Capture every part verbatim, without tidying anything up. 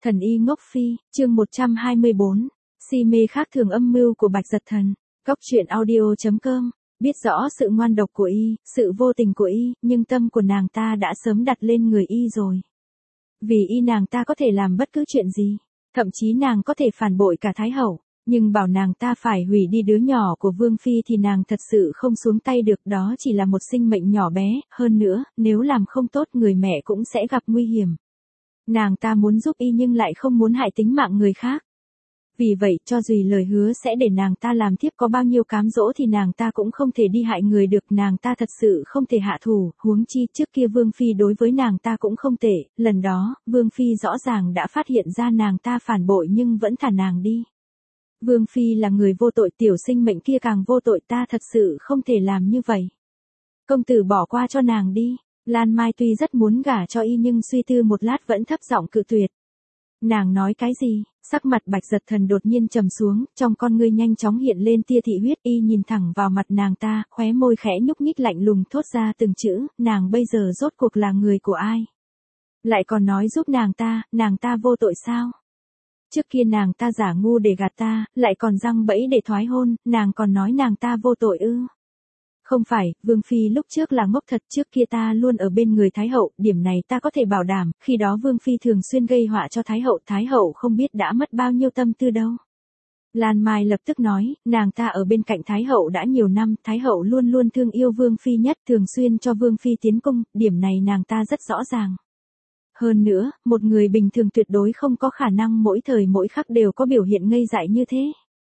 Thần y ngốc phi, chương một trăm hai mươi bốn, si mê khác thường âm mưu của Bạch Giật Thần. Góc truyện audio chấm com. Biết rõ sự ngoan độc của y, sự vô tình của y, nhưng tâm của nàng ta đã sớm đặt lên người y rồi. Vì y nàng ta có thể làm bất cứ chuyện gì, thậm chí nàng có thể phản bội cả Thái Hậu, nhưng bảo nàng ta phải hủy đi đứa nhỏ của Vương Phi thì nàng thật sự không xuống tay được, đó chỉ là một sinh mệnh nhỏ bé, hơn nữa, nếu làm không tốt người mẹ cũng sẽ gặp nguy hiểm. Nàng ta muốn giúp y nhưng lại không muốn hại tính mạng người khác. Vì vậy, cho dù lời hứa sẽ để nàng ta làm tiếp có bao nhiêu cám dỗ thì nàng ta cũng không thể đi hại người được, nàng ta thật sự không thể hạ thủ, huống chi trước kia Vương Phi đối với nàng ta cũng không tệ, lần đó, Vương Phi rõ ràng đã phát hiện ra nàng ta phản bội nhưng vẫn thả nàng đi. Vương Phi là người vô tội, tiểu sinh mệnh kia càng vô tội, ta thật sự không thể làm như vậy. Công tử bỏ qua cho nàng đi. Lan Mai tuy rất muốn gả cho y nhưng suy tư một lát vẫn thấp giọng cự tuyệt. Nàng nói cái gì? Sắc mặt Bạch Giật Thần đột nhiên trầm xuống, trong con ngươi nhanh chóng hiện lên tia thị huyết, y nhìn thẳng vào mặt nàng ta, khóe môi khẽ nhúc nhích lạnh lùng thốt ra từng chữ, nàng bây giờ rốt cuộc là người của ai? Lại còn nói giúp nàng ta, nàng ta vô tội sao? Trước kia nàng ta giả ngu để gạt ta, lại còn giăng bẫy để thoái hôn, nàng còn nói nàng ta vô tội ư? Không phải, Vương Phi lúc trước là ngốc thật, trước kia ta luôn ở bên người Thái Hậu, điểm này ta có thể bảo đảm, khi đó Vương Phi thường xuyên gây họa cho Thái Hậu, Thái Hậu không biết đã mất bao nhiêu tâm tư đâu. Lan Mai lập tức nói, nàng ta ở bên cạnh Thái Hậu đã nhiều năm, Thái Hậu luôn luôn thương yêu Vương Phi nhất, thường xuyên cho Vương Phi tiến cung, điểm này nàng ta rất rõ ràng. Hơn nữa, một người bình thường tuyệt đối không có khả năng mỗi thời mỗi khắc đều có biểu hiện ngây dại như thế.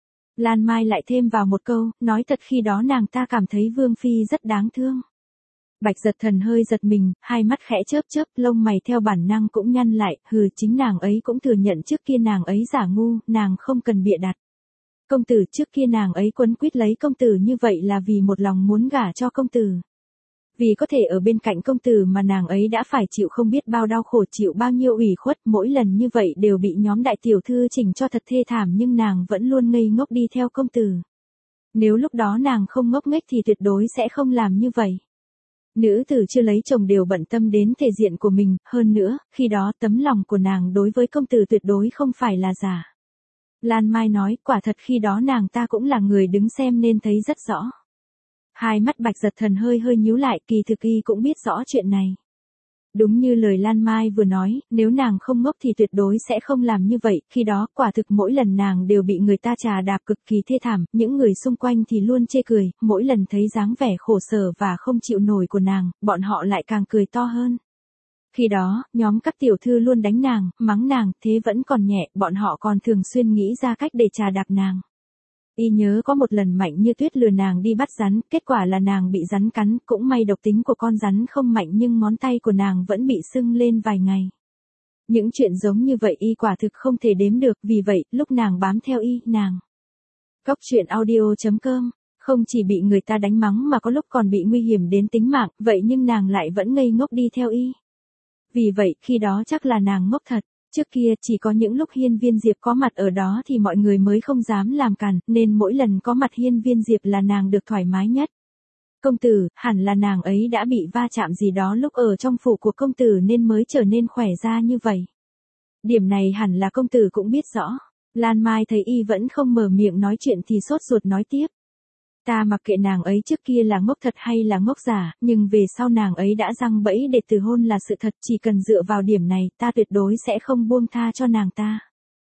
Lan Mai lại thêm vào một câu, nói thật khi đó nàng ta cảm thấy Vương Phi rất đáng thương. Bạch Giật Thần hơi giật mình, hai mắt khẽ chớp chớp, lông mày theo bản năng cũng nhăn lại, hừ, chính nàng ấy cũng thừa nhận trước kia nàng ấy giả ngu, nàng không cần bịa đặt. Công tử, trước kia nàng ấy quấn quýt lấy công tử như vậy là vì một lòng muốn gả cho công tử. Vì có thể ở bên cạnh công tử mà nàng ấy đã phải chịu không biết bao đau khổ, chịu bao nhiêu ủy khuất, mỗi lần như vậy đều bị nhóm đại tiểu thư chỉnh cho thật thê thảm nhưng nàng vẫn luôn ngây ngốc đi theo công tử. Nếu lúc đó nàng không ngốc nghếch thì tuyệt đối sẽ không làm như vậy. Nữ tử chưa lấy chồng đều bận tâm đến thể diện của mình, hơn nữa, khi đó tấm lòng của nàng đối với công tử tuyệt đối không phải là giả. Lan Mai nói, quả thật khi đó nàng ta cũng là người đứng xem nên thấy rất rõ. Hai mắt Bạch Giật Thần hơi hơi nhíu lại, kỳ thực y cũng biết rõ chuyện này. Đúng như lời Lan Mai vừa nói, nếu nàng không ngốc thì tuyệt đối sẽ không làm như vậy, khi đó quả thực mỗi lần nàng đều bị người ta trà đạp cực kỳ thê thảm, những người xung quanh thì luôn chê cười, mỗi lần thấy dáng vẻ khổ sở và không chịu nổi của nàng, bọn họ lại càng cười to hơn. Khi đó, nhóm các tiểu thư luôn đánh nàng, mắng nàng, thế vẫn còn nhẹ, bọn họ còn thường xuyên nghĩ ra cách để trà đạp nàng. Y nhớ có một lần Mạnh Như Tuyết lừa nàng đi bắt rắn, kết quả là nàng bị rắn cắn, cũng may độc tính của con rắn không mạnh nhưng ngón tay của nàng vẫn bị sưng lên vài ngày. Những chuyện giống như vậy y quả thực không thể đếm được, vì vậy, lúc nàng bám theo y, nàng. Góc truyện audio chấm com, không chỉ bị người ta đánh mắng mà có lúc còn bị nguy hiểm đến tính mạng, vậy nhưng nàng lại vẫn ngây ngốc đi theo y. Vì vậy, khi đó chắc là nàng ngốc thật. Trước kia, chỉ có những lúc Hiên Viên Diệp có mặt ở đó thì mọi người mới không dám làm cản, nên mỗi lần có mặt Hiên Viên Diệp là nàng được thoải mái nhất. Công tử, hẳn là nàng ấy đã bị va chạm gì đó lúc ở trong phủ của công tử nên mới trở nên khỏe ra như vậy. Điểm này hẳn là công tử cũng biết rõ. Lan Mai thấy y vẫn không mở miệng nói chuyện thì sốt ruột nói tiếp. Ta mặc kệ nàng ấy trước kia là ngốc thật hay là ngốc giả, nhưng về sau nàng ấy đã giăng bẫy để từ hôn là sự thật, chỉ cần dựa vào điểm này, ta tuyệt đối sẽ không buông tha cho nàng ta.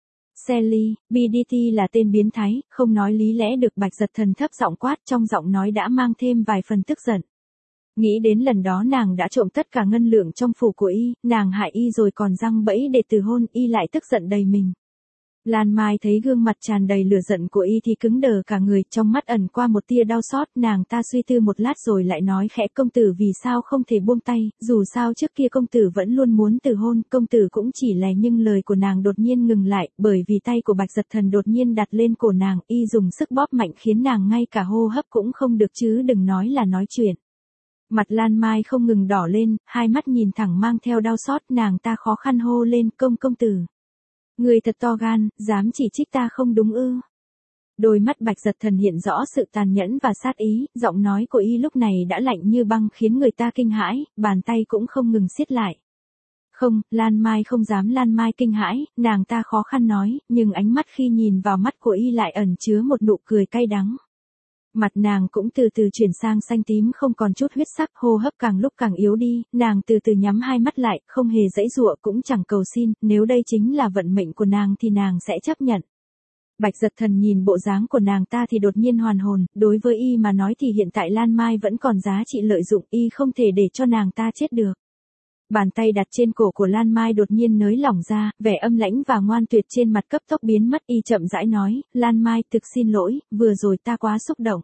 Sally, bê đê tê là tên biến thái, không nói lý lẽ được. Bạch Giật Thần thấp giọng quát, trong giọng nói đã mang thêm vài phần tức giận. Nghĩ đến lần đó nàng đã trộm tất cả ngân lượng trong phủ của y, nàng hại y rồi còn giăng bẫy để từ hôn, y lại tức giận đầy mình. Lan Mai thấy gương mặt tràn đầy lửa giận của y thì cứng đờ cả người, trong mắt ẩn qua một tia đau xót, nàng ta suy tư một lát rồi lại nói khẽ, công tử vì sao không thể buông tay, dù sao trước kia công tử vẫn luôn muốn từ hôn, công tử cũng chỉ lè, nhưng lời của nàng đột nhiên ngừng lại, bởi vì tay của Bạch Giật Thần đột nhiên đặt lên cổ nàng, y dùng sức bóp mạnh khiến nàng ngay cả hô hấp cũng không được chứ đừng nói là nói chuyện. Mặt Lan Mai không ngừng đỏ lên, hai mắt nhìn thẳng mang theo đau xót, nàng ta khó khăn hô lên, công công tử. Người thật to gan, dám chỉ trích ta không đúng ư? Đôi mắt Bạch Giật Thần hiện rõ sự tàn nhẫn và sát ý, giọng nói của y lúc này đã lạnh như băng khiến người ta kinh hãi, bàn tay cũng không ngừng siết lại. Không, Lan Mai không dám. Lan Mai kinh hãi, nàng ta khó khăn nói, nhưng ánh mắt khi nhìn vào mắt của y lại ẩn chứa một nụ cười cay đắng. Mặt nàng cũng từ từ chuyển sang xanh tím không còn chút huyết sắc, hô hấp càng lúc càng yếu đi, nàng từ từ nhắm hai mắt lại, không hề giãy giụa cũng chẳng cầu xin, nếu đây chính là vận mệnh của nàng thì nàng sẽ chấp nhận. Bạch Giật Thần nhìn bộ dáng của nàng ta thì đột nhiên hoàn hồn, đối với y mà nói thì hiện tại Lan Mai vẫn còn giá trị lợi dụng, y không thể để cho nàng ta chết được. Bàn tay đặt trên cổ của Lan Mai đột nhiên nới lỏng ra, vẻ âm lãnh và ngoan tuyệt trên mặt cấp tốc biến mất, y chậm rãi nói, Lan Mai thực xin lỗi, vừa rồi ta quá xúc động.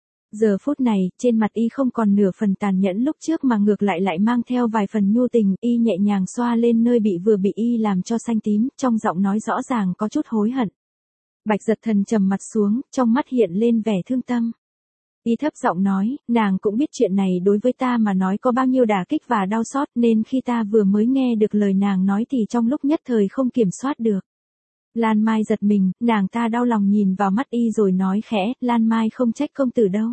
Giờ phút này, trên mặt y không còn nửa phần tàn nhẫn lúc trước mà ngược lại lại mang theo vài phần nhu tình, y nhẹ nhàng xoa lên nơi bị vừa bị y làm cho xanh tím, trong giọng nói rõ ràng có chút hối hận. Bạch Giật Thần trầm mặt xuống, trong mắt hiện lên vẻ thương tâm. Y thấp giọng nói, nàng cũng biết chuyện này đối với ta mà nói có bao nhiêu đả kích và đau xót, nên khi ta vừa mới nghe được lời nàng nói thì trong lúc nhất thời không kiểm soát được. Lan Mai giật mình, nàng ta đau lòng nhìn vào mắt y rồi nói khẽ, Lan Mai không trách công tử đâu.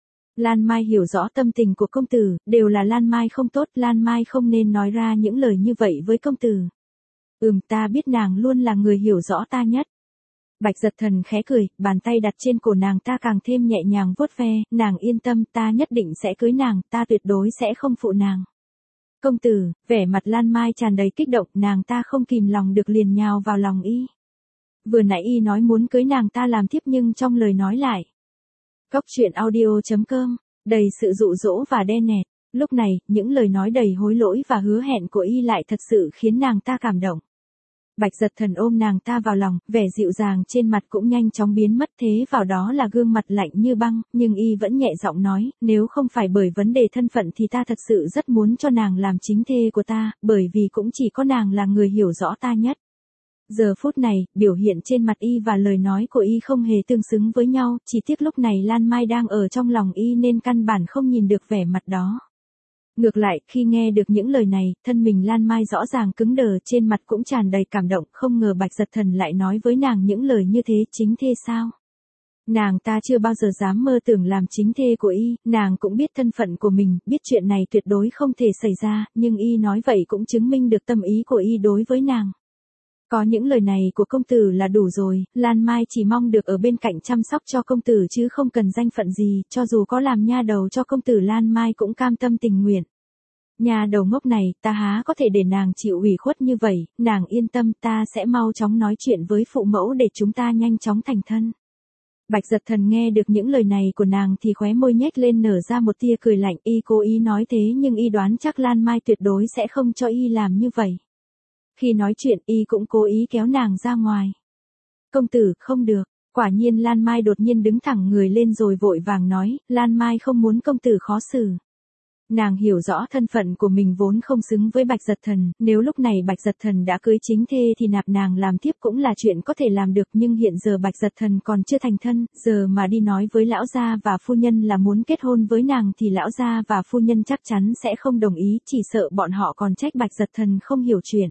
Lan Mai hiểu rõ tâm tình của công tử, đều là Lan Mai không tốt, Lan Mai không nên nói ra những lời như vậy với công tử. Ừm, ta biết nàng luôn là người hiểu rõ ta nhất. Bạch Giật Thần khẽ cười, bàn tay đặt trên cổ nàng ta càng thêm nhẹ nhàng vuốt ve, nàng yên tâm, ta nhất định sẽ cưới nàng, ta tuyệt đối sẽ không phụ nàng. Công tử, vẻ mặt Lan Mai tràn đầy kích động, nàng ta không kìm lòng được liền nhào vào lòng y. Vừa nãy y nói muốn cưới nàng ta làm thiếp nhưng trong lời nói lại. Cóc truyện audio chấm com, đầy sự dụ dỗ và đe nẹt. Lúc này, những lời nói đầy hối lỗi và hứa hẹn của y lại thật sự khiến nàng ta cảm động. Bạch Giật Thần ôm nàng ta vào lòng, vẻ dịu dàng trên mặt cũng nhanh chóng biến mất, thế vào đó là gương mặt lạnh như băng, nhưng y vẫn nhẹ giọng nói, nếu không phải bởi vấn đề thân phận thì ta thật sự rất muốn cho nàng làm chính thê của ta, bởi vì cũng chỉ có nàng là người hiểu rõ ta nhất. Giờ phút này, biểu hiện trên mặt y và lời nói của y không hề tương xứng với nhau, chỉ tiếc lúc này Lan Mai đang ở trong lòng y nên căn bản không nhìn được vẻ mặt đó. Ngược lại, khi nghe được những lời này, thân mình Lan Mai rõ ràng cứng đờ, trên mặt cũng tràn đầy cảm động, không ngờ Bạch Giật Thần lại nói với nàng những lời như thế, chính thê sao? Nàng ta chưa bao giờ dám mơ tưởng làm chính thê của y, nàng cũng biết thân phận của mình, biết chuyện này tuyệt đối không thể xảy ra, nhưng y nói vậy cũng chứng minh được tâm ý của y đối với nàng. Có những lời này của công tử là đủ rồi, Lan Mai chỉ mong được ở bên cạnh chăm sóc cho công tử chứ không cần danh phận gì, cho dù có làm nha đầu cho công tử Lan Mai cũng cam tâm tình nguyện. Nha đầu ngốc này, ta há có thể để nàng chịu ủy khuất như vậy, nàng yên tâm, ta sẽ mau chóng nói chuyện với phụ mẫu để chúng ta nhanh chóng thành thân. Bạch Giật Thần nghe được những lời này của nàng thì khóe môi nhếch lên nở ra một tia cười lạnh, y cố ý nói thế nhưng y đoán chắc Lan Mai tuyệt đối sẽ không cho y làm như vậy. Khi nói chuyện y cũng cố ý kéo nàng ra ngoài. Công tử, không được. Quả nhiên Lan Mai đột nhiên đứng thẳng người lên rồi vội vàng nói, Lan Mai không muốn công tử khó xử. Nàng hiểu rõ thân phận của mình vốn không xứng với Bạch Giật Thần, nếu lúc này Bạch Giật Thần đã cưới chính thê thì nạp nàng làm thiếp cũng là chuyện có thể làm được, nhưng hiện giờ Bạch Giật Thần còn chưa thành thân, giờ mà đi nói với lão gia và phu nhân là muốn kết hôn với nàng thì lão gia và phu nhân chắc chắn sẽ không đồng ý, chỉ sợ bọn họ còn trách Bạch Giật Thần không hiểu chuyện.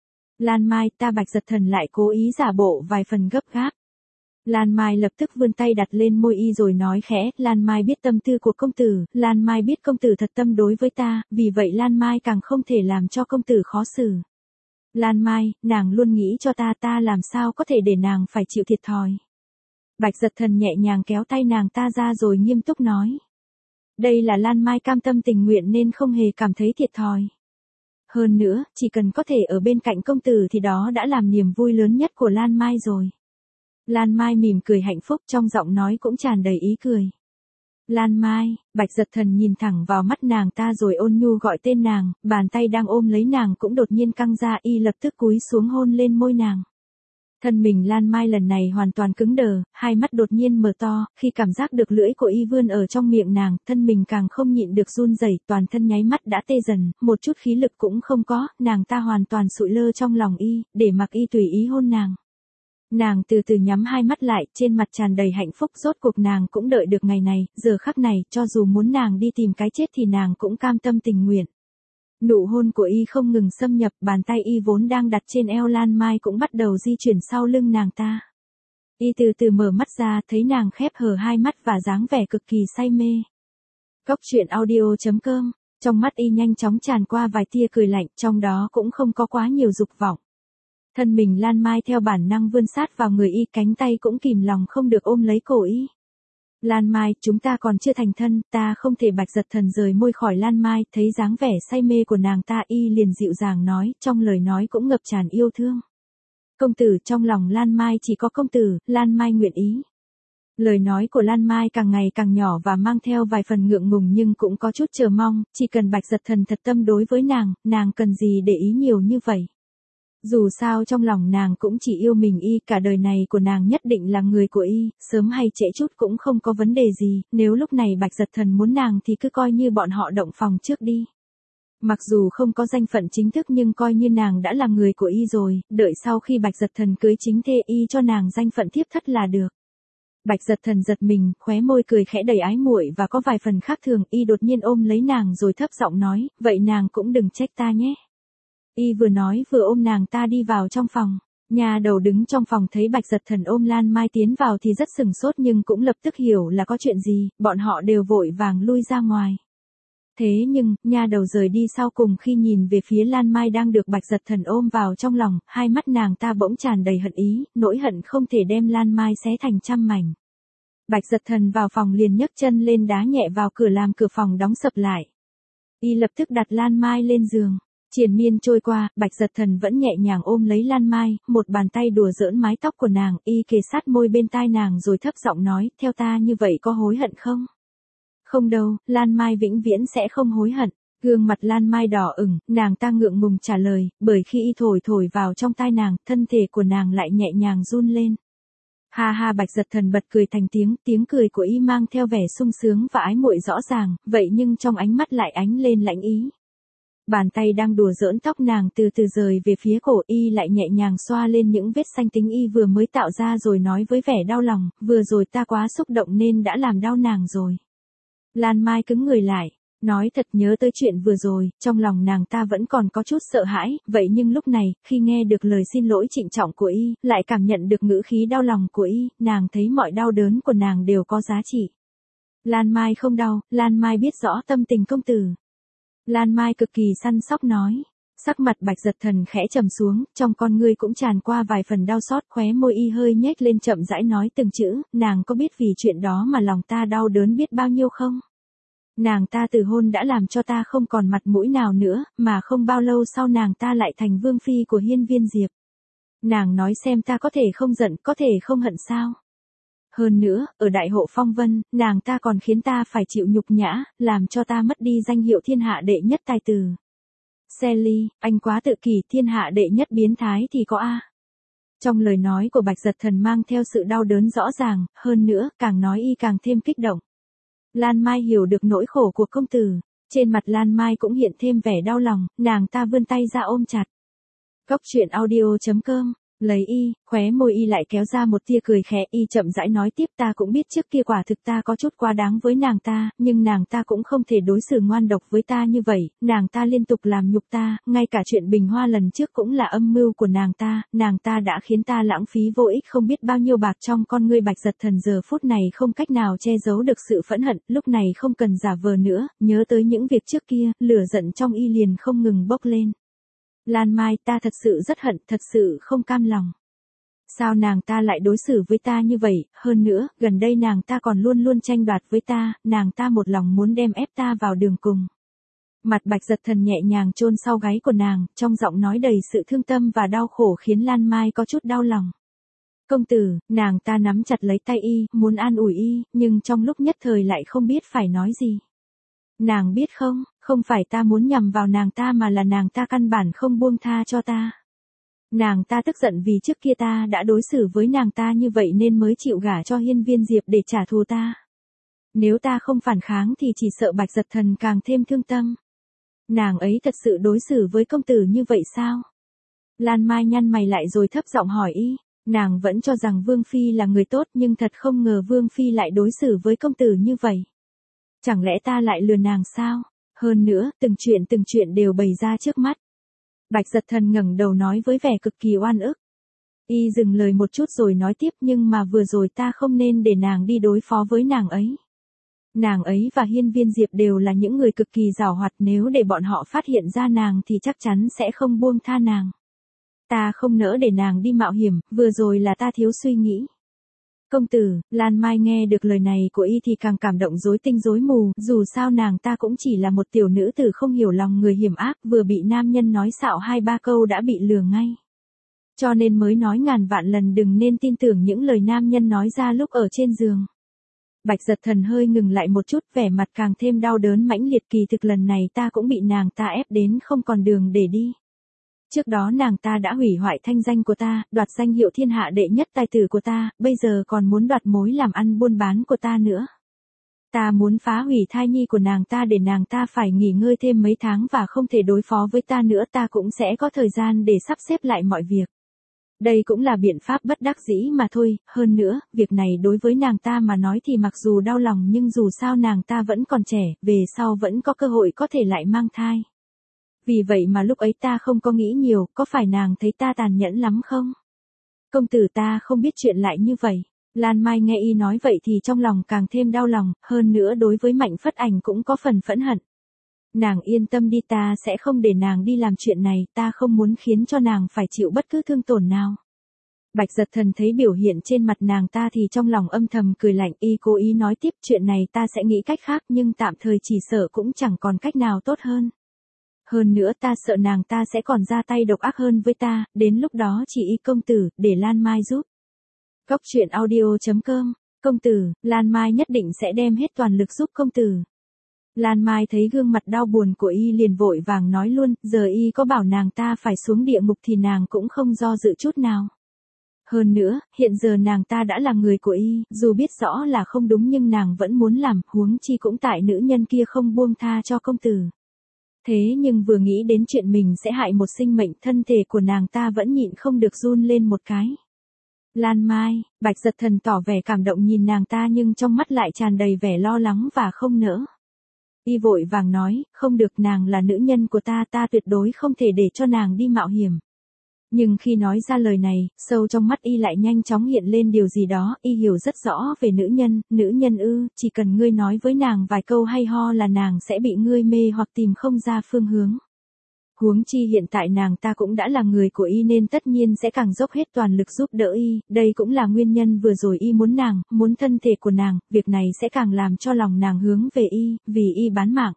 Lan Mai, ta Bạch Giật Thần lại cố ý giả bộ vài phần gấp gáp. Lan Mai lập tức vươn tay đặt lên môi y rồi nói khẽ, Lan Mai biết tâm tư của công tử, Lan Mai biết công tử thật tâm đối với ta, vì vậy Lan Mai càng không thể làm cho công tử khó xử. Lan Mai, nàng luôn nghĩ cho ta, ta làm sao có thể để nàng phải chịu thiệt thòi. Bạch Giật Thần nhẹ nhàng kéo tay nàng ta ra rồi nghiêm túc nói. Đây là Lan Mai cam tâm tình nguyện nên không hề cảm thấy thiệt thòi. Hơn nữa, chỉ cần có thể ở bên cạnh công tử thì đó đã làm niềm vui lớn nhất của Lan Mai rồi. Lan Mai mỉm cười hạnh phúc, trong giọng nói cũng tràn đầy ý cười. Lan Mai, Bạch Giật Thần nhìn thẳng vào mắt nàng ta rồi ôn nhu gọi tên nàng, bàn tay đang ôm lấy nàng cũng đột nhiên căng ra, y lập tức cúi xuống hôn lên môi nàng. Thân mình Lan Mai lần này hoàn toàn cứng đờ, hai mắt đột nhiên mở to, khi cảm giác được lưỡi của y vươn ở trong miệng nàng, thân mình càng không nhịn được run rẩy, toàn thân nháy mắt đã tê dần, một chút khí lực cũng không có, nàng ta hoàn toàn sụi lơ trong lòng y, để mặc y tùy ý hôn nàng. Nàng từ từ nhắm hai mắt lại, trên mặt tràn đầy hạnh phúc, rốt cuộc nàng cũng đợi được ngày này, giờ khắc này, cho dù muốn nàng đi tìm cái chết thì nàng cũng cam tâm tình nguyện. Nụ hôn của y không ngừng xâm nhập, bàn tay y vốn đang đặt trên eo Lan Mai cũng bắt đầu di chuyển sau lưng nàng ta. Y từ từ mở mắt ra, thấy nàng khép hờ hai mắt và dáng vẻ cực kỳ say mê. Cóc truyện audio chấm com Trong mắt y nhanh chóng tràn qua vài tia cười lạnh, trong đó cũng không có quá nhiều dục vọng. Thân mình Lan Mai theo bản năng vươn sát vào người y, cánh tay cũng kìm lòng không được ôm lấy cổ y. Lan Mai, chúng ta còn chưa thành thân, ta không thể. Bạch Giật Thần rời môi khỏi Lan Mai, thấy dáng vẻ say mê của nàng ta, y liền dịu dàng nói, trong lời nói cũng ngập tràn yêu thương. Công tử, trong lòng Lan Mai chỉ có công tử, Lan Mai nguyện ý. Lời nói của Lan Mai càng ngày càng nhỏ và mang theo vài phần ngượng ngùng nhưng cũng có chút chờ mong, chỉ cần Bạch Giật Thần thật tâm đối với nàng, nàng cần gì để ý nhiều như vậy. Dù sao trong lòng nàng cũng chỉ yêu mình y, cả đời này của nàng nhất định là người của y, sớm hay trễ chút cũng không có vấn đề gì, nếu lúc này Bạch Giật Thần muốn nàng thì cứ coi như bọn họ động phòng trước đi. Mặc dù không có danh phận chính thức nhưng coi như nàng đã là người của y rồi, đợi sau khi Bạch Giật Thần cưới chính thê y cho nàng danh phận thiếp thất là được. Bạch Giật Thần giật mình, khóe môi cười khẽ đầy ái muội và có vài phần khác thường, y đột nhiên ôm lấy nàng rồi thấp giọng nói, vậy nàng cũng đừng trách ta nhé. Y vừa nói vừa ôm nàng ta đi vào trong phòng. Nhà đầu đứng trong phòng thấy Bạch Giật Thần ôm Lan Mai tiến vào thì rất sừng sốt nhưng cũng lập tức hiểu là có chuyện gì, bọn họ đều vội vàng lui ra ngoài. Thế nhưng, nha đầu rời đi sau cùng khi nhìn về phía Lan Mai đang được Bạch Giật Thần ôm vào trong lòng, hai mắt nàng ta bỗng tràn đầy hận ý, nỗi hận không thể đem Lan Mai xé thành trăm mảnh. Bạch Giật Thần vào phòng liền nhấc chân lên đá nhẹ vào cửa làm cửa phòng đóng sập lại. Y lập tức đặt Lan Mai lên giường. Triền miên trôi qua, Bạch Giật Thần vẫn nhẹ nhàng ôm lấy Lan Mai, một bàn tay đùa giỡn mái tóc của nàng, y kề sát môi bên tai nàng rồi thấp giọng nói, theo ta như vậy có hối hận không? Không đâu, Lan Mai vĩnh viễn sẽ không hối hận. Gương mặt Lan Mai đỏ ửng, nàng ta ngượng ngùng trả lời, bởi khi y thổi thổi vào trong tai nàng, thân thể của nàng lại nhẹ nhàng run lên. Ha ha, Bạch Giật Thần bật cười thành tiếng, tiếng cười của y mang theo vẻ sung sướng và ái muội rõ ràng, vậy nhưng trong ánh mắt lại ánh lên lãnh ý. Bàn tay đang đùa giỡn tóc nàng từ từ rời về phía cổ, y lại nhẹ nhàng xoa lên những vết xanh tính y vừa mới tạo ra rồi nói với vẻ đau lòng, vừa rồi ta quá xúc động nên đã làm đau nàng rồi. Lan Mai cứng người lại, nói thật nhớ tới chuyện vừa rồi, trong lòng nàng ta vẫn còn có chút sợ hãi, vậy nhưng lúc này, khi nghe được lời xin lỗi trịnh trọng của y, lại cảm nhận được ngữ khí đau lòng của y, nàng thấy mọi đau đớn của nàng đều có giá trị. Lan Mai không đau, Lan Mai biết rõ tâm tình công tử. Lan Mai cực kỳ săn sóc nói. Sắc mặt Bạch Giật Thần khẽ trầm xuống, trong con ngươi cũng tràn qua vài phần đau xót, khóe môi y hơi nhếch lên chậm rãi nói từng chữ, nàng có biết vì chuyện đó mà lòng ta đau đớn biết bao nhiêu không? Nàng ta từ hôn đã làm cho ta không còn mặt mũi nào nữa, mà không bao lâu sau nàng ta lại thành vương phi của Hiên Viên Diệp. Nàng nói xem ta có thể không giận, có thể không hận sao? Hơn nữa, ở Đại Hộ Phong Vân, nàng ta còn khiến ta phải chịu nhục nhã, làm cho ta mất đi danh hiệu thiên hạ đệ nhất tài tử. Sally, anh quá tự kỷ, thiên hạ đệ nhất biến thái thì có a. Trong lời nói của Bạch Giật Thần mang theo sự đau đớn rõ ràng, hơn nữa, càng nói y càng thêm kích động. Lan Mai hiểu được nỗi khổ của công tử, trên mặt Lan Mai cũng hiện thêm vẻ đau lòng, nàng ta vươn tay ra ôm chặt. Góc truyện audio chấm com Lấy y, khóe môi y lại kéo ra một tia cười khẽ, y chậm rãi nói tiếp, ta cũng biết trước kia quả thực ta có chút quá đáng với nàng ta, nhưng nàng ta cũng không thể đối xử ngoan độc với ta như vậy, nàng ta liên tục làm nhục ta, ngay cả chuyện Bình Hoa lần trước cũng là âm mưu của nàng ta, nàng ta đã khiến ta lãng phí vô ích không biết bao nhiêu bạc. Trong con ngươi Bạch Giật Thần giờ phút này không cách nào che giấu được sự phẫn hận, lúc này không cần giả vờ nữa, nhớ tới những việc trước kia, lửa giận trong y liền không ngừng bốc lên. Lan Mai, ta thật sự rất hận, thật sự không cam lòng. Sao nàng ta lại đối xử với ta như vậy, hơn nữa, gần đây nàng ta còn luôn luôn tranh đoạt với ta, nàng ta một lòng muốn đem ép ta vào đường cùng. Mặt Bạch Giật Thần nhẹ nhàng chôn sau gáy của nàng, trong giọng nói đầy sự thương tâm và đau khổ khiến Lan Mai có chút đau lòng. Công tử, nàng ta nắm chặt lấy tay y, muốn an ủi y, nhưng trong lúc nhất thời lại không biết phải nói gì. Nàng biết không, không phải ta muốn nhằm vào nàng ta mà là nàng ta căn bản không buông tha cho ta. Nàng ta tức giận vì trước kia ta đã đối xử với nàng ta như vậy nên mới chịu gả cho Hiên Viên Diệp để trả thù ta. Nếu ta không phản kháng thì chỉ sợ Bạch Giật Thần càng thêm thương tâm. Nàng ấy thật sự đối xử với công tử như vậy sao? Lan Mai nhăn mày lại rồi thấp giọng hỏi y, nàng vẫn cho rằng Vương Phi là người tốt nhưng thật không ngờ Vương Phi lại đối xử với công tử như vậy. Chẳng lẽ ta lại lừa nàng sao? Hơn nữa, từng chuyện từng chuyện đều bày ra trước mắt. Bạch Giật Thần ngẩng đầu nói với vẻ cực kỳ oan ức. Y dừng lời một chút rồi nói tiếp, nhưng mà vừa rồi ta không nên để nàng đi đối phó với nàng ấy. Nàng ấy và Hiên Viên Diệp đều là những người cực kỳ giàu hoạt, nếu để bọn họ phát hiện ra nàng thì chắc chắn sẽ không buông tha nàng. Ta không nỡ để nàng đi mạo hiểm, vừa rồi là ta thiếu suy nghĩ. Công tử, Lan Mai nghe được lời này của y thì càng cảm động rối tinh rối mù, dù sao nàng ta cũng chỉ là một tiểu nữ tử không hiểu lòng người hiểm ác, vừa bị nam nhân nói xạo hai ba câu đã bị lừa ngay. Cho nên mới nói ngàn vạn lần đừng nên tin tưởng những lời nam nhân nói ra lúc ở trên giường. Bạch Giật Thần hơi ngừng lại một chút, vẻ mặt càng thêm đau đớn mãnh liệt, kỳ thực lần này ta cũng bị nàng ta ép đến không còn đường để đi. Trước đó nàng ta đã hủy hoại thanh danh của ta, đoạt danh hiệu thiên hạ đệ nhất tài tử của ta, bây giờ còn muốn đoạt mối làm ăn buôn bán của ta nữa. Ta muốn phá hủy thai nhi của nàng ta để nàng ta phải nghỉ ngơi thêm mấy tháng và không thể đối phó với ta nữa, ta cũng sẽ có thời gian để sắp xếp lại mọi việc. Đây cũng là biện pháp bất đắc dĩ mà thôi, hơn nữa, việc này đối với nàng ta mà nói thì mặc dù đau lòng nhưng dù sao nàng ta vẫn còn trẻ, về sau vẫn có cơ hội có thể lại mang thai. Vì vậy mà lúc ấy ta không có nghĩ nhiều, có phải nàng thấy ta tàn nhẫn lắm không? Công tử, ta không biết chuyện lại như vậy. Lan Mai nghe y nói vậy thì trong lòng càng thêm đau lòng, hơn nữa đối với Mạnh Phất Ảnh cũng có phần phẫn hận. Nàng yên tâm đi, ta sẽ không để nàng đi làm chuyện này, ta không muốn khiến cho nàng phải chịu bất cứ thương tổn nào. Bạch Giật Thần thấy biểu hiện trên mặt nàng ta thì trong lòng âm thầm cười lạnh, y cố ý nói tiếp, chuyện này ta sẽ nghĩ cách khác nhưng tạm thời chỉ sợ cũng chẳng còn cách nào tốt hơn. Hơn nữa ta sợ nàng ta sẽ còn ra tay độc ác hơn với ta, đến lúc đó chỉ y công tử, để Lan Mai giúp. Góc truyện audio chấm com, công tử, Lan Mai nhất định sẽ đem hết toàn lực giúp công tử. Lan Mai thấy gương mặt đau buồn của y liền vội vàng nói luôn, giờ y có bảo nàng ta phải xuống địa ngục thì nàng cũng không do dự chút nào. Hơn nữa, hiện giờ nàng ta đã là người của y, dù biết rõ là không đúng nhưng nàng vẫn muốn làm, huống chi cũng tại nữ nhân kia không buông tha cho công tử. Thế nhưng vừa nghĩ đến chuyện mình sẽ hại một sinh mệnh, thân thể của nàng ta vẫn nhịn không được run lên một cái. Lan Mai, Bạch Giật Thần tỏ vẻ cảm động nhìn nàng ta nhưng trong mắt lại tràn đầy vẻ lo lắng và không nỡ. Y vội vàng nói, không được, nàng là nữ nhân của ta, ta tuyệt đối không thể để cho nàng đi mạo hiểm. Nhưng khi nói ra lời này, sâu trong mắt y lại nhanh chóng hiện lên điều gì đó, y hiểu rất rõ về nữ nhân, nữ nhân ư, chỉ cần ngươi nói với nàng vài câu hay ho là nàng sẽ bị ngươi mê hoặc tìm không ra phương hướng. Huống chi hiện tại nàng ta cũng đã là người của y nên tất nhiên sẽ càng dốc hết toàn lực giúp đỡ y, đây cũng là nguyên nhân vừa rồi y muốn nàng, muốn thân thể của nàng, việc này sẽ càng làm cho lòng nàng hướng về y, vì y bán mạng.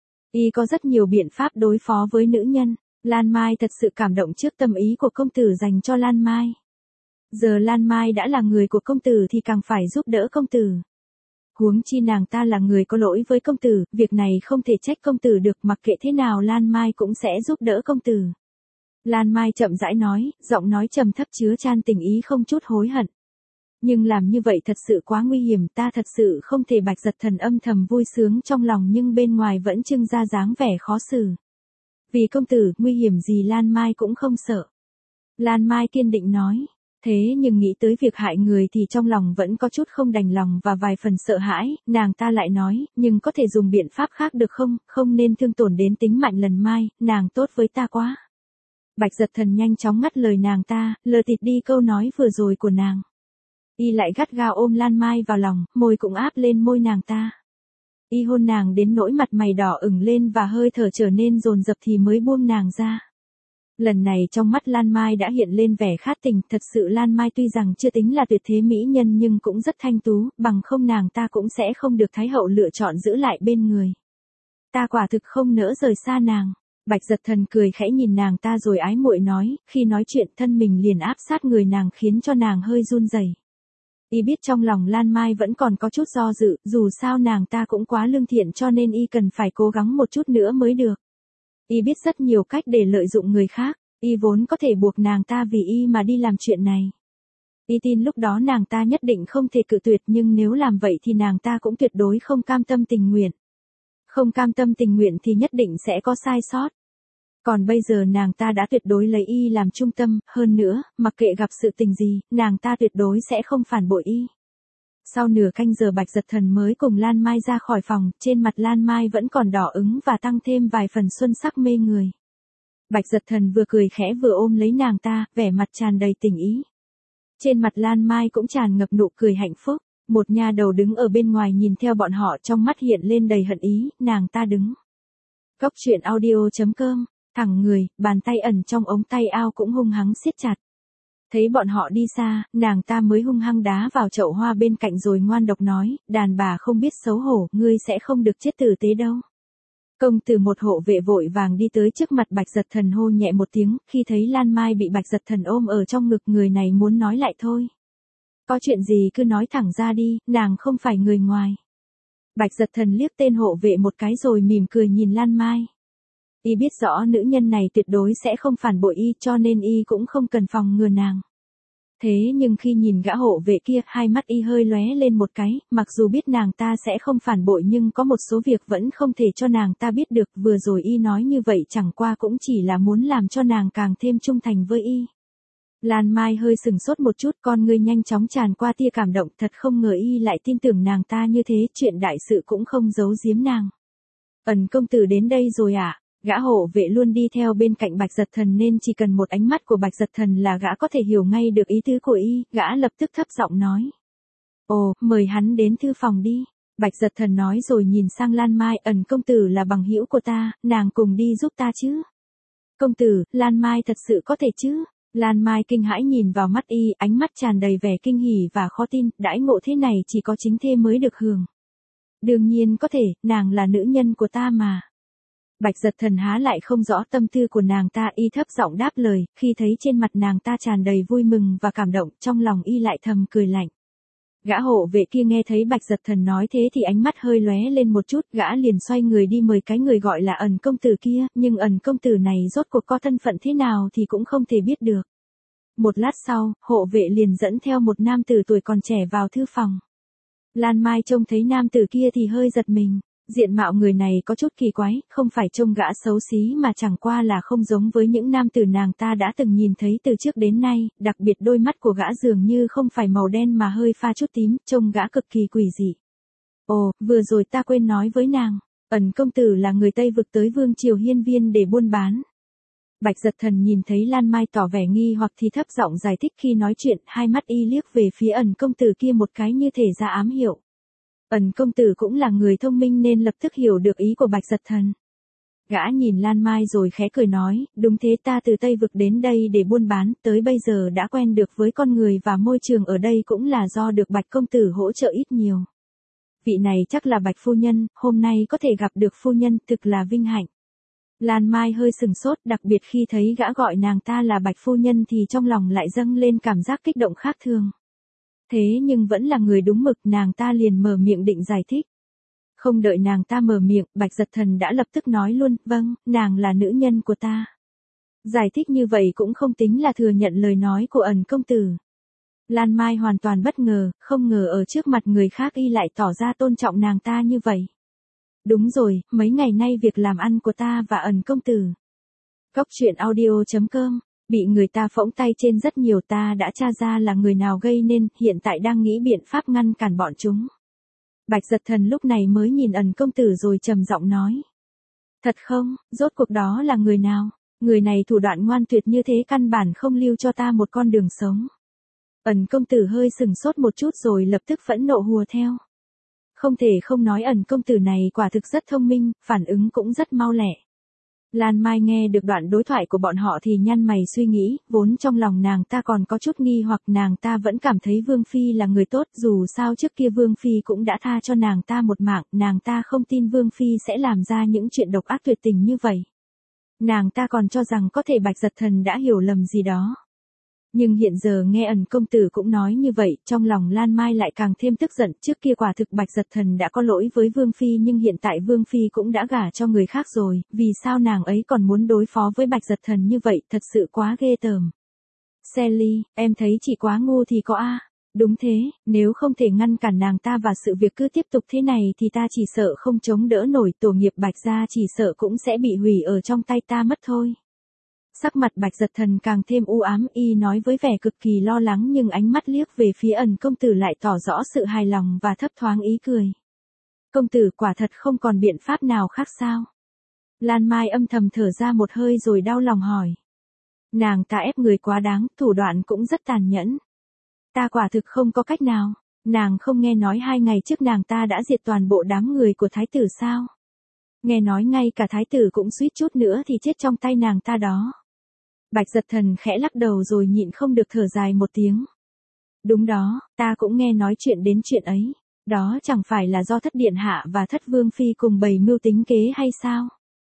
Y có rất nhiều biện pháp đối phó với nữ nhân. Lan Mai thật sự cảm động trước tâm ý của công tử dành cho Lan Mai. Giờ Lan Mai đã là người của công tử thì càng phải giúp đỡ công tử. Huống chi nàng ta là người có lỗi với công tử, việc này không thể trách công tử được, mặc kệ thế nào Lan Mai cũng sẽ giúp đỡ công tử. Lan Mai chậm rãi nói, giọng nói trầm thấp chứa chan tình ý không chút hối hận. Nhưng làm như vậy thật sự quá nguy hiểm, ta thật sự không thể. Bạch Giật Thần âm thầm vui sướng trong lòng nhưng bên ngoài vẫn trưng ra dáng vẻ khó xử. Vì công tử, nguy hiểm gì Lan Mai cũng không sợ. Lan Mai kiên định nói. Thế nhưng nghĩ tới việc hại người thì trong lòng vẫn có chút không đành lòng và vài phần sợ hãi, nàng ta lại nói, nhưng có thể dùng biện pháp khác được không, không nên thương tổn đến tính Mạnh Lần Mai, nàng tốt với ta quá. Bạch Giật Thần nhanh chóng ngắt lời nàng ta, lờ tịt đi câu nói vừa rồi của nàng. Y lại gắt gao ôm Lan Mai vào lòng, môi cũng áp lên môi nàng ta. Y hôn nàng đến nỗi mặt mày đỏ ửng lên và hơi thở trở nên dồn dập thì mới buông nàng ra. Lần này trong mắt Lan Mai đã hiện lên vẻ khát tình, thật sự Lan Mai tuy rằng chưa tính là tuyệt thế mỹ nhân nhưng cũng rất thanh tú, bằng không nàng ta cũng sẽ không được Thái hậu lựa chọn giữ lại bên người. Ta quả thực không nỡ rời xa nàng. Bạch Giật Thần cười khẽ nhìn nàng ta rồi ái muội nói, khi nói chuyện thân mình liền áp sát người nàng khiến cho nàng hơi run rẩy. Y biết trong lòng Lan Mai vẫn còn có chút do dự, dù sao nàng ta cũng quá lương thiện cho nên y cần phải cố gắng một chút nữa mới được. Y biết rất nhiều cách để lợi dụng người khác, y vốn có thể buộc nàng ta vì y mà đi làm chuyện này. Y tin lúc đó nàng ta nhất định không thể cự tuyệt nhưng nếu làm vậy thì nàng ta cũng tuyệt đối không cam tâm tình nguyện. Không cam tâm tình nguyện thì nhất định sẽ có sai sót. Còn bây giờ nàng ta đã tuyệt đối lấy y làm trung tâm, hơn nữa, mặc kệ gặp sự tình gì, nàng ta tuyệt đối sẽ không phản bội y. Sau nửa canh giờ Bạch Giật Thần mới cùng Lan Mai ra khỏi phòng, trên mặt Lan Mai vẫn còn đỏ ứng và tăng thêm vài phần xuân sắc mê người. Bạch Giật Thần vừa cười khẽ vừa ôm lấy nàng ta, vẻ mặt tràn đầy tình ý. Trên mặt Lan Mai cũng tràn ngập nụ cười hạnh phúc. Một nha đầu đứng ở bên ngoài nhìn theo bọn họ, trong mắt hiện lên đầy hận ý, nàng ta đứng. Góc truyện audio.com, thẳng người, bàn tay ẩn trong ống tay áo cũng hung hăng siết chặt. Thấy bọn họ đi xa, nàng ta mới hung hăng đá vào chậu hoa bên cạnh rồi ngoan độc nói, đàn bà không biết xấu hổ, ngươi sẽ không được chết tử tế đâu. Công tử một hộ vệ vội vàng đi tới trước mặt Bạch Giật Thần hô nhẹ một tiếng, khi thấy Lan Mai bị Bạch Giật Thần ôm ở trong ngực, người này muốn nói lại thôi. Có chuyện gì cứ nói thẳng ra đi, nàng không phải người ngoài. Bạch Giật Thần liếc tên hộ vệ một cái rồi mỉm cười nhìn Lan Mai. Y biết rõ nữ nhân này tuyệt đối sẽ không phản bội y, cho nên y cũng không cần phòng ngừa nàng. Thế nhưng khi nhìn gã hộ vệ kia, hai mắt y hơi lóe lên một cái, mặc dù biết nàng ta sẽ không phản bội nhưng có một số việc vẫn không thể cho nàng ta biết được, vừa rồi y nói như vậy chẳng qua cũng chỉ là muốn làm cho nàng càng thêm trung thành với y. Lan Mai hơi sừng sốt một chút, con ngươi nhanh chóng tràn qua tia cảm động, thật không ngờ y lại tin tưởng nàng ta như thế, chuyện đại sự cũng không giấu giếm nàng. Ẩn công tử đến đây rồi ạ. À? Gã hộ vệ luôn đi theo bên cạnh Bạch Giật Thần nên chỉ cần một ánh mắt của Bạch Giật Thần là gã có thể hiểu ngay được ý tứ của y, gã lập tức thấp giọng nói. Ồ, mời hắn đến thư phòng đi. Bạch Giật Thần nói rồi nhìn sang Lan Mai, ẩn công tử là bằng hữu của ta, nàng cùng đi giúp ta chứ. Công tử, Lan Mai thật sự có thể chứ? Lan Mai kinh hãi nhìn vào mắt y, ánh mắt tràn đầy vẻ kinh hỉ và khó tin, đãi ngộ thế này chỉ có chính thê mới được hưởng. Đương nhiên có thể, nàng là nữ nhân của ta mà. Bạch Giật Thần há lại không rõ tâm tư của nàng ta, y thấp giọng đáp lời, khi thấy trên mặt nàng ta tràn đầy vui mừng và cảm động, trong lòng y lại thầm cười lạnh. Gã hộ vệ kia nghe thấy Bạch Giật Thần nói thế thì ánh mắt hơi lóe lên một chút, gã liền xoay người đi mời cái người gọi là ẩn công tử kia, nhưng ẩn công tử này rốt cuộc có thân phận thế nào thì cũng không thể biết được. Một lát sau, hộ vệ liền dẫn theo một nam tử tuổi còn trẻ vào thư phòng. Lan Mai trông thấy nam tử kia thì hơi giật mình. Diện mạo người này có chút kỳ quái, không phải trông gã xấu xí mà chẳng qua là không giống với những nam tử nàng ta đã từng nhìn thấy từ trước đến nay, đặc biệt đôi mắt của gã dường như không phải màu đen mà hơi pha chút tím, trông gã cực kỳ quỷ dị. Ồ, vừa rồi ta quên nói với nàng, ẩn công tử là người Tây vực tới Vương Triều Hiên Viên để buôn bán. Bạch Giật Thần nhìn thấy Lan Mai tỏ vẻ nghi hoặc thì thấp giọng giải thích, khi nói chuyện, hai mắt y liếc về phía ẩn công tử kia một cái như thể ra ám hiệu. Ẩn công tử cũng là người thông minh nên lập tức hiểu được ý của Bạch Giật Thần. Gã nhìn Lan Mai rồi khẽ cười nói, đúng thế, ta từ Tây vực đến đây để buôn bán, tới bây giờ đã quen được với con người và môi trường ở đây cũng là do được Bạch công tử hỗ trợ ít nhiều. Vị này chắc là Bạch phu nhân, hôm nay có thể gặp được phu nhân thực là vinh hạnh. Lan Mai hơi sừng sốt, đặc biệt khi thấy gã gọi nàng ta là Bạch phu nhân thì trong lòng lại dâng lên cảm giác kích động khác thường. Thế nhưng vẫn là người đúng mực, nàng ta liền mở miệng định giải thích. Không đợi nàng ta mở miệng, Bạch Giật Thần đã lập tức nói luôn, vâng, nàng là nữ nhân của ta. Giải thích như vậy cũng không tính là thừa nhận lời nói của ẩn công tử. Lan Mai hoàn toàn bất ngờ, không ngờ ở trước mặt người khác y lại tỏ ra tôn trọng nàng ta như vậy. Đúng rồi, mấy ngày nay việc làm ăn của ta và ẩn công tử. Góc truyện audio.com, bị người ta phỗng tay trên rất nhiều, ta đã tra ra là người nào gây nên, hiện tại đang nghĩ biện pháp ngăn cản bọn chúng. Bạch Giật Thần lúc này mới nhìn ẩn công tử rồi trầm giọng nói. Thật không, rốt cuộc đó là người nào? Người này thủ đoạn ngoan tuyệt như thế căn bản không lưu cho ta một con đường sống. Ẩn công tử hơi sừng sốt một chút rồi lập tức phẫn nộ hùa theo. Không thể không nói ẩn công tử này quả thực rất thông minh, phản ứng cũng rất mau lẹ. Lan Mai nghe được đoạn đối thoại của bọn họ thì nhăn mày suy nghĩ, vốn trong lòng nàng ta còn có chút nghi hoặc, nàng ta vẫn cảm thấy Vương Phi là người tốt, dù sao trước kia Vương Phi cũng đã tha cho nàng ta một mạng, nàng ta không tin Vương Phi sẽ làm ra những chuyện độc ác tuyệt tình như vậy. Nàng ta còn cho rằng có thể Bạch Giật Thần đã hiểu lầm gì đó. Nhưng hiện giờ nghe ẩn công tử cũng nói như vậy, trong lòng Lan Mai lại càng thêm tức giận, trước kia quả thực Bạch Giật Thần đã có lỗi với Vương Phi nhưng hiện tại Vương Phi cũng đã gả cho người khác rồi, vì sao nàng ấy còn muốn đối phó với Bạch Giật Thần như vậy, thật sự quá ghê tởm. Sally, em thấy chị quá ngu thì có a. Đúng thế, nếu không thể ngăn cản nàng ta và sự việc cứ tiếp tục thế này thì ta chỉ sợ không chống đỡ nổi, tổ nghiệp Bạch gia chỉ sợ cũng sẽ bị hủy ở trong tay ta mất thôi. Sắc mặt Bạch Giật Thần càng thêm u ám, y nói với vẻ cực kỳ lo lắng nhưng ánh mắt liếc về phía ẩn công tử lại tỏ rõ sự hài lòng và thấp thoáng ý cười. Công tử quả thật không còn biện pháp nào khác sao? Lan Mai âm thầm thở ra một hơi rồi đau lòng hỏi. Nàng ta ép người quá đáng, thủ đoạn cũng rất tàn nhẫn. Ta quả thực không có cách nào. Nàng không nghe nói hai ngày trước nàng ta đã diệt toàn bộ đám người của thái tử sao? Nghe nói ngay cả thái tử cũng suýt chút nữa thì chết trong tay nàng ta đó. Bạch Giật Thần khẽ lắc đầu rồi nhịn không được thở dài một tiếng. Đúng đó, ta cũng nghe nói chuyện đến chuyện ấy. Đó chẳng phải là do thất điện hạ và thất vương phi cùng bày mưu tính kế hay sao?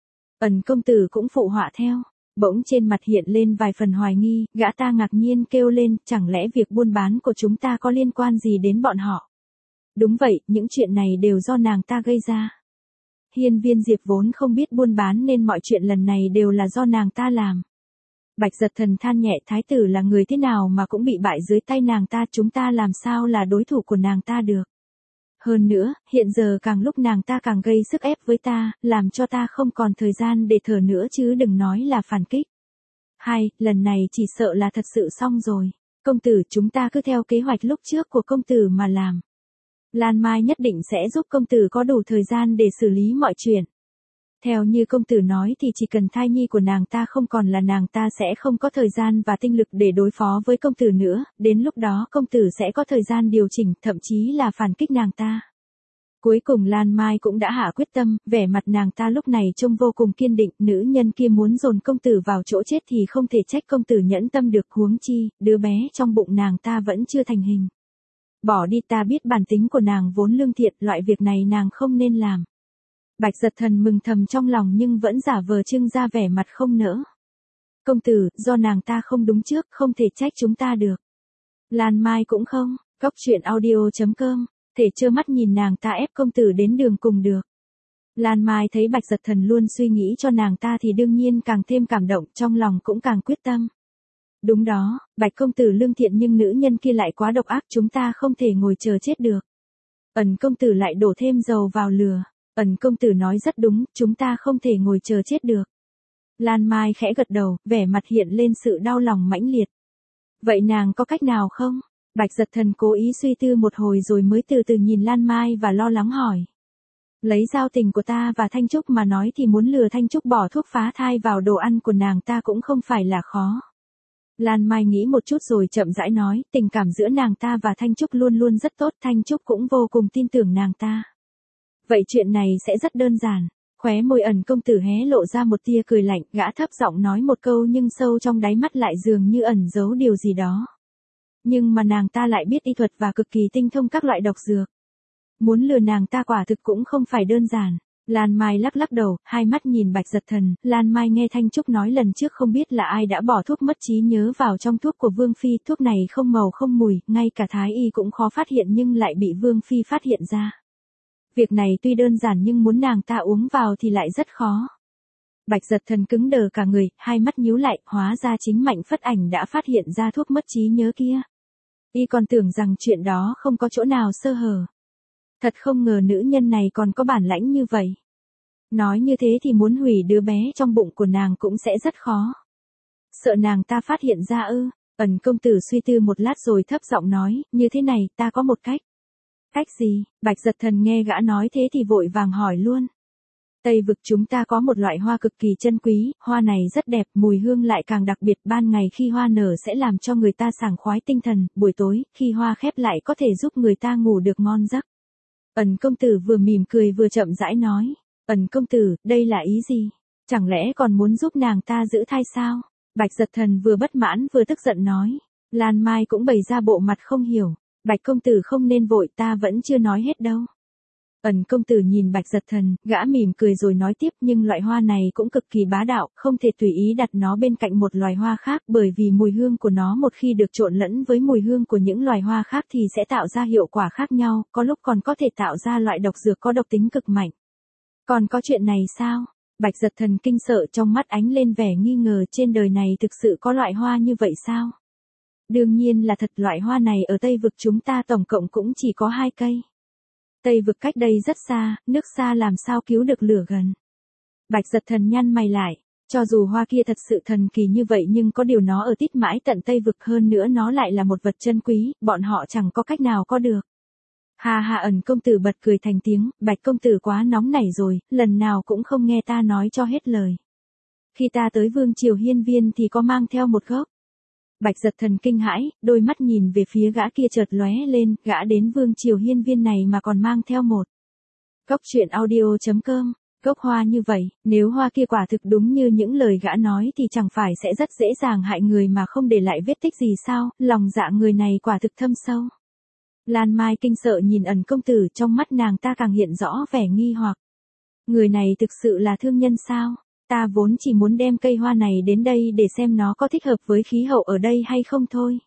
Ẩn công tử cũng phụ họa theo. Bỗng trên mặt hiện lên vài phần hoài nghi, gã ta ngạc nhiên kêu lên, chẳng lẽ việc buôn bán của chúng ta có liên quan gì đến bọn họ? Đúng vậy, những chuyện này đều do nàng ta gây ra. Hiên Viên Diệp vốn không biết buôn bán nên mọi chuyện lần này đều là do nàng ta làm. Bạch Giật Thần than nhẹ, thái tử là người thế nào mà cũng bị bại dưới tay nàng ta, chúng ta làm sao là đối thủ của nàng ta được. Hơn nữa, hiện giờ càng lúc nàng ta càng gây sức ép với ta, làm cho ta không còn thời gian để thở nữa chứ đừng nói là phản kích. Hay, lần này chỉ sợ là thật sự xong rồi. Công tử, chúng ta cứ theo kế hoạch lúc trước của công tử mà làm. Lan Mai nhất định sẽ giúp công tử có đủ thời gian để xử lý mọi chuyện. Theo như công tử nói thì chỉ cần thai nhi của nàng ta không còn là nàng ta sẽ không có thời gian và tinh lực để đối phó với công tử nữa, đến lúc đó công tử sẽ có thời gian điều chỉnh, thậm chí là phản kích nàng ta. Cuối cùng Lan Mai cũng đã hạ quyết tâm, vẻ mặt nàng ta lúc này trông vô cùng kiên định, nữ nhân kia muốn dồn công tử vào chỗ chết thì không thể trách công tử nhẫn tâm được, huống chi, đứa bé trong bụng nàng ta vẫn chưa thành hình. Bỏ đi, ta biết bản tính của nàng vốn lương thiện, loại việc này nàng không nên làm. Bạch Giật Thần mừng thầm trong lòng nhưng vẫn giả vờ trưng ra vẻ mặt không nỡ. Công tử, do nàng ta không đúng trước, không thể trách chúng ta được. Lan Mai cũng không, Cóc Truyện Audio chấm com, thể trơ mắt nhìn nàng ta ép công tử đến đường cùng được. Lan Mai thấy Bạch Giật Thần luôn suy nghĩ cho nàng ta thì đương nhiên càng thêm cảm động, trong lòng cũng càng quyết tâm. Đúng đó, Bạch công tử lương thiện nhưng nữ nhân kia lại quá độc ác, chúng ta không thể ngồi chờ chết được. Ẩn công tử lại đổ thêm dầu vào lửa. Ẩn công tử nói rất đúng, chúng ta không thể ngồi chờ chết được. Lan Mai khẽ gật đầu, vẻ mặt hiện lên sự đau lòng mãnh liệt. Vậy nàng có cách nào không? Bạch Giật Thần cố ý suy tư một hồi rồi mới từ từ nhìn Lan Mai và lo lắng hỏi. Lấy giao tình của ta và Thanh Trúc mà nói thì muốn lừa Thanh Trúc bỏ thuốc phá thai vào đồ ăn của nàng ta cũng không phải là khó. Lan Mai nghĩ một chút rồi chậm rãi nói, tình cảm giữa nàng ta và Thanh Trúc luôn luôn rất tốt, Thanh Trúc cũng vô cùng tin tưởng nàng ta. Vậy chuyện này sẽ rất đơn giản. Khóe môi Ẩn công tử hé lộ ra một tia cười lạnh, gã thấp giọng nói một câu nhưng sâu trong đáy mắt lại dường như ẩn giấu điều gì đó. Nhưng mà nàng ta lại biết y thuật và cực kỳ tinh thông các loại độc dược. Muốn lừa nàng ta quả thực cũng không phải đơn giản. Lan Mai lắc lắc đầu, hai mắt nhìn Bạch Giật Thần. Lan Mai nghe Thanh Trúc nói lần trước không biết là ai đã bỏ thuốc mất trí nhớ vào trong thuốc của Vương Phi. Thuốc này không màu không mùi, ngay cả Thái Y cũng khó phát hiện nhưng lại bị Vương Phi phát hiện ra. Việc này tuy đơn giản nhưng muốn nàng ta uống vào thì lại rất khó. Bạch Giật Thần cứng đờ cả người, hai mắt nhíu lại, hóa ra chính Mạnh Phất Ảnh đã phát hiện ra thuốc mất trí nhớ kia. Y còn tưởng rằng chuyện đó không có chỗ nào sơ hở. Thật không ngờ nữ nhân này còn có bản lãnh như vậy. Nói như thế thì muốn hủy đứa bé trong bụng của nàng cũng sẽ rất khó. Sợ nàng ta phát hiện ra ư? Ẩn công tử suy tư một lát rồi thấp giọng nói, như thế này, ta có một cách. Cách gì? Bạch Giật Thần nghe gã nói thế thì vội vàng hỏi luôn. Tây vực chúng ta có một loại hoa cực kỳ chân quý, hoa này rất đẹp, mùi hương lại càng đặc biệt, ban ngày khi hoa nở sẽ làm cho người ta sảng khoái tinh thần, buổi tối, khi hoa khép lại có thể giúp người ta ngủ được ngon giấc. Ẩn công tử vừa mỉm cười vừa chậm rãi nói. Ẩn công tử, đây là ý gì? Chẳng lẽ còn muốn giúp nàng ta giữ thai sao? Bạch Giật Thần vừa bất mãn vừa tức giận nói. Lan Mai cũng bày ra bộ mặt không hiểu. Bạch công tử không nên vội, ta vẫn chưa nói hết đâu. Ẩn công tử nhìn Bạch Giật Thần, gã mỉm cười rồi nói tiếp, nhưng loại hoa này cũng cực kỳ bá đạo, không thể tùy ý đặt nó bên cạnh một loài hoa khác, bởi vì mùi hương của nó một khi được trộn lẫn với mùi hương của những loài hoa khác thì sẽ tạo ra hiệu quả khác nhau, có lúc còn có thể tạo ra loại độc dược có độc tính cực mạnh. Còn có chuyện này sao? Bạch Giật Thần kinh sợ, trong mắt ánh lên vẻ nghi ngờ, trên đời này thực sự có loại hoa như vậy sao? Đương nhiên là thật, loại hoa này ở Tây vực chúng ta tổng cộng cũng chỉ có hai cây. Tây vực cách đây rất xa, nước xa làm sao cứu được lửa gần. Bạch Giật Thần nhăn mày lại, cho dù hoa kia thật sự thần kỳ như vậy nhưng có điều nó ở tít mãi tận Tây vực, hơn nữa nó lại là một vật chân quý, bọn họ chẳng có cách nào có được. Hà hà. Ẩn công tử bật cười thành tiếng, Bạch công tử quá nóng nảy rồi, lần nào cũng không nghe ta nói cho hết lời. Khi ta tới Vương Triều Hiên Viên thì có mang theo một gốc Bạch Giật Thần kinh hãi, đôi mắt nhìn về phía gã kia chợt lóe lên, gã đến Vương Triều Hiên Viên này mà còn mang theo một. Cốc truyện audio.com, gốc hoa như vậy, nếu hoa kia quả thực đúng như những lời gã nói thì chẳng phải sẽ rất dễ dàng hại người mà không để lại vết tích gì sao, lòng dạ người này quả thực thâm sâu. Lan Mai kinh sợ nhìn Ẩn công tử, trong mắt nàng ta càng hiện rõ vẻ nghi hoặc. Người này thực sự là thương nhân sao? Ta vốn chỉ muốn đem cây hoa này đến đây để xem nó có thích hợp với khí hậu ở đây hay không thôi.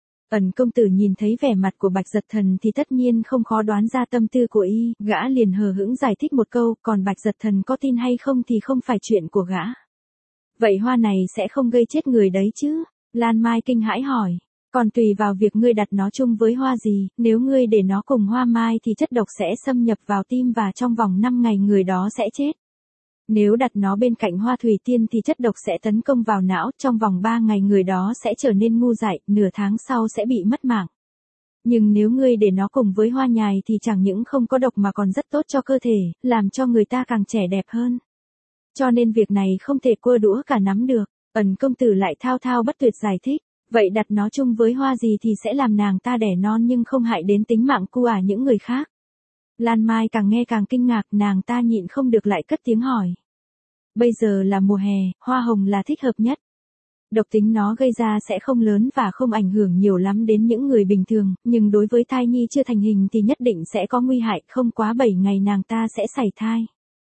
Ẩn công tử nhìn thấy vẻ mặt của Bạch Giật Thần thì tất nhiên không khó đoán ra tâm tư của y, gã liền hờ hững giải thích một câu, còn Bạch Giật Thần có tin hay không thì không phải chuyện của gã. Vậy hoa này sẽ không gây chết người đấy chứ? Lan Mai kinh hãi hỏi. Còn tùy vào việc ngươi đặt nó chung với hoa gì, nếu ngươi để nó cùng hoa mai thì chất độc sẽ xâm nhập vào tim và trong vòng năm ngày người đó sẽ chết. Nếu đặt nó bên cạnh hoa thủy tiên thì chất độc sẽ tấn công vào não, trong vòng ba ngày người đó sẽ trở nên ngu dại, nửa tháng sau sẽ bị mất mạng. Nhưng nếu ngươi để nó cùng với hoa nhài thì chẳng những không có độc mà còn rất tốt cho cơ thể, làm cho người ta càng trẻ đẹp hơn. Cho nên việc này không thể cua đũa cả nắm được. Ẩn công tử lại thao thao bất tuyệt giải thích. Vậy đặt nó chung với hoa gì thì sẽ làm nàng ta đẻ non nhưng không hại đến tính mạng cu à những người khác. Lan Mai càng nghe càng kinh ngạc, nàng ta nhịn không được lại cất tiếng hỏi. Bây giờ là mùa hè, hoa hồng là thích hợp nhất. Độc tính nó gây ra sẽ không lớn và không ảnh hưởng nhiều lắm đến những người bình thường, nhưng đối với thai nhi chưa thành hình thì nhất định sẽ có nguy hại, không quá bảy ngày nàng ta sẽ sảy thai.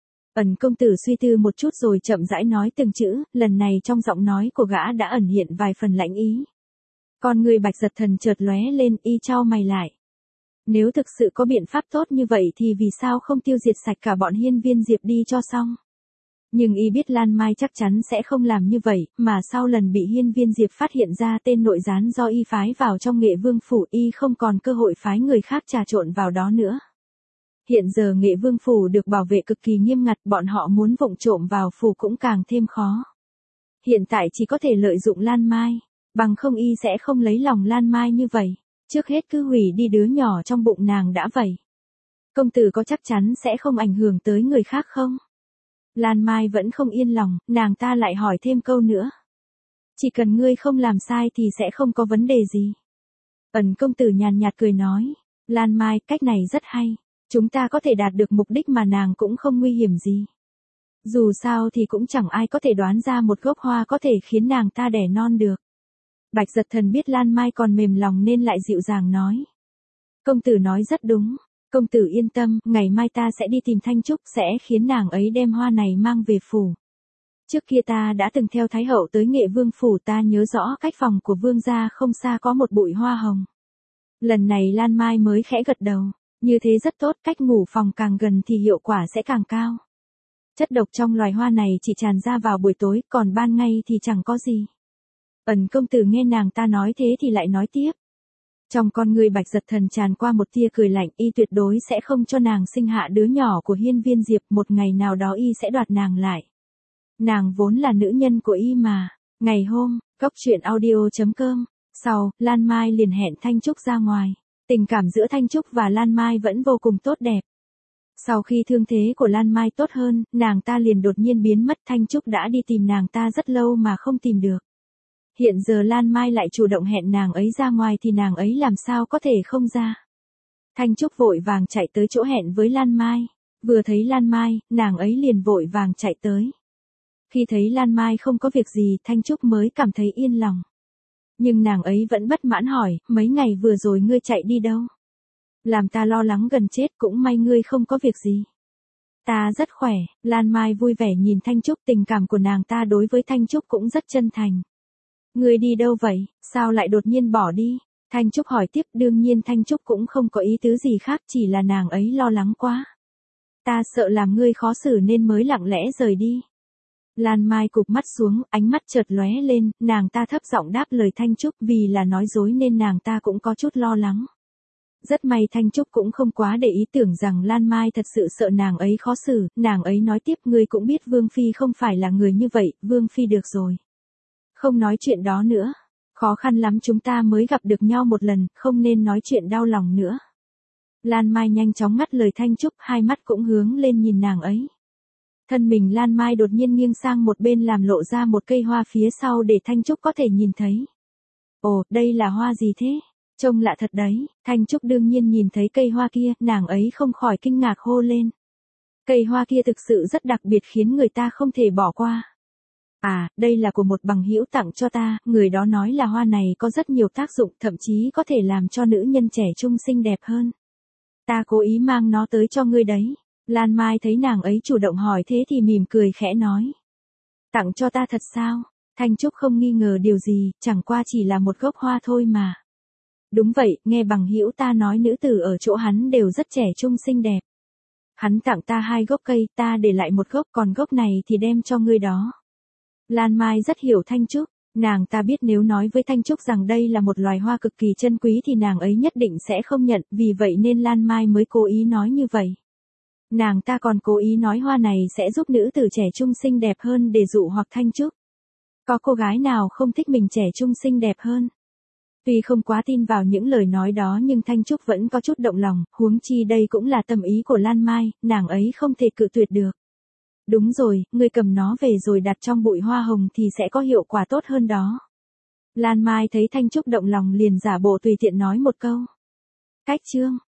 Ẩn công tử suy tư một chút rồi chậm rãi nói từng chữ, lần này trong giọng nói của gã đã ẩn hiện vài phần lãnh ý. Con người Bạch Giật Thần chợt lóe lên, y chau mày lại. Nếu thực sự có biện pháp tốt như vậy thì vì sao không tiêu diệt sạch cả bọn Hiên Viên Diệp đi cho xong? Nhưng y biết Lan Mai chắc chắn sẽ không làm như vậy, mà sau lần bị Hiên Viên Diệp phát hiện ra tên nội gián do y phái vào trong Nghệ Vương phủ, y không còn cơ hội phái người khác trà trộn vào đó nữa. Hiện giờ Nghệ Vương phủ được bảo vệ cực kỳ nghiêm ngặt, bọn họ muốn vụng trộm vào phủ cũng càng thêm khó. Hiện tại chỉ có thể lợi dụng Lan Mai, bằng không y sẽ không lấy lòng Lan Mai như vậy. Trước hết cứ hủy đi đứa nhỏ trong bụng nàng đã vậy. Công tử có chắc chắn sẽ không ảnh hưởng tới người khác không? Lan Mai vẫn không yên lòng, nàng ta lại hỏi thêm câu nữa. Chỉ cần ngươi không làm sai thì sẽ không có vấn đề gì. Ẩn công tử nhàn nhạt cười nói. Lan Mai, cách này rất hay. Chúng ta có thể đạt được mục đích mà nàng cũng không nguy hiểm gì. Dù sao thì cũng chẳng ai có thể đoán ra một gốc hoa có thể khiến nàng ta đẻ non được. Bạch Giật Thần biết Lan Mai còn mềm lòng nên lại dịu dàng nói. Công tử nói rất đúng. Công tử yên tâm, ngày mai ta sẽ đi tìm Thanh Trúc, sẽ khiến nàng ấy đem hoa này mang về phủ. Trước kia ta đã từng theo Thái hậu tới Nghệ Vương phủ, ta nhớ rõ cách phòng của vương gia không xa có một bụi hoa hồng. Lần này Lan Mai mới khẽ gật đầu. Như thế rất tốt, cách ngủ phòng càng gần thì hiệu quả sẽ càng cao. Chất độc trong loài hoa này chỉ tràn ra vào buổi tối, còn ban ngày thì chẳng có gì. Ẩn công tử nghe nàng ta nói thế thì lại nói tiếp. Trong con người Bạch Giật Thần tràn qua một tia cười lạnh, y tuyệt đối sẽ không cho nàng sinh hạ đứa nhỏ của Hiên Viên Diệp, một ngày nào đó y sẽ đoạt nàng lại. Nàng vốn là nữ nhân của y mà. Ngày hôm, cốc truyện audio.com, sau, Lan Mai liền hẹn Thanh Trúc ra ngoài. Tình cảm giữa Thanh Trúc và Lan Mai vẫn vô cùng tốt đẹp. Sau khi thương thế của Lan Mai tốt hơn, nàng ta liền đột nhiên biến mất, Thanh Trúc đã đi tìm nàng ta rất lâu mà không tìm được. Hiện giờ Lan Mai lại chủ động hẹn nàng ấy ra ngoài thì nàng ấy làm sao có thể không ra. Thanh Trúc vội vàng chạy tới chỗ hẹn với Lan Mai. Vừa thấy Lan Mai, nàng ấy liền vội vàng chạy tới. Khi thấy Lan Mai không có việc gì, Thanh Trúc mới cảm thấy yên lòng. Nhưng nàng ấy vẫn bất mãn hỏi, mấy ngày vừa rồi ngươi chạy đi đâu? Làm ta lo lắng gần chết, cũng may ngươi không có việc gì. Ta rất khỏe. Lan Mai vui vẻ nhìn Thanh Trúc, tình cảm của nàng ta đối với Thanh Trúc cũng rất chân thành. Ngươi đi đâu vậy, sao lại đột nhiên bỏ đi? Thanh Trúc hỏi tiếp, đương nhiên Thanh Trúc cũng không có ý tứ gì khác, chỉ là nàng ấy lo lắng quá. Ta sợ làm ngươi khó xử nên mới lặng lẽ rời đi. Lan Mai cụp mắt xuống, ánh mắt chợt lóe lên, nàng ta thấp giọng đáp lời Thanh Trúc, vì là nói dối nên nàng ta cũng có chút lo lắng. Rất may Thanh Trúc cũng không quá để ý, tưởng rằng Lan Mai thật sự sợ nàng ấy khó xử, nàng ấy nói tiếp, ngươi cũng biết Vương Phi không phải là người như vậy, Vương Phi được rồi. Không nói chuyện đó nữa, khó khăn lắm chúng ta mới gặp được nhau một lần, không nên nói chuyện đau lòng nữa. Lan Mai nhanh chóng ngắt lời Thanh Trúc, hai mắt cũng hướng lên nhìn nàng ấy. Thân mình Lan Mai đột nhiên nghiêng sang một bên làm lộ ra một cây hoa phía sau để Thanh Trúc có thể nhìn thấy. Ồ, đây là hoa gì thế? Trông lạ thật đấy. Thanh Trúc đương nhiên nhìn thấy cây hoa kia, nàng ấy không khỏi kinh ngạc hô lên. Cây hoa kia thực sự rất đặc biệt khiến người ta không thể bỏ qua. À, đây là của một bằng hữu tặng cho ta, người đó nói là hoa này có rất nhiều tác dụng, thậm chí có thể làm cho nữ nhân trẻ trung xinh đẹp hơn. Ta cố ý mang nó tới cho ngươi đấy. Lan Mai thấy nàng ấy chủ động hỏi thế thì mỉm cười khẽ nói. Tặng cho ta thật sao? Thanh Trúc không nghi ngờ điều gì, chẳng qua chỉ là một gốc hoa thôi mà. Đúng vậy, nghe bằng hữu ta nói nữ tử ở chỗ hắn đều rất trẻ trung xinh đẹp. Hắn tặng ta hai gốc cây, ta để lại một gốc, còn gốc này thì đem cho ngươi đó. Lan Mai rất hiểu Thanh Trúc, nàng ta biết nếu nói với Thanh Trúc rằng đây là một loài hoa cực kỳ chân quý thì nàng ấy nhất định sẽ không nhận, vì vậy nên Lan Mai mới cố ý nói như vậy. Nàng ta còn cố ý nói hoa này sẽ giúp nữ tử trẻ trung xinh đẹp hơn để dụ hoặc Thanh Trúc. Có cô gái nào không thích mình trẻ trung xinh đẹp hơn? Tuy không quá tin vào những lời nói đó nhưng Thanh Trúc vẫn có chút động lòng, huống chi đây cũng là tâm ý của Lan Mai, nàng ấy không thể cự tuyệt được. Đúng rồi, ngươi cầm nó về rồi đặt trong bụi hoa hồng thì sẽ có hiệu quả tốt hơn đó. Lan Mai thấy Thanh Trúc động lòng liền giả bộ tùy tiện nói một câu. Cách chương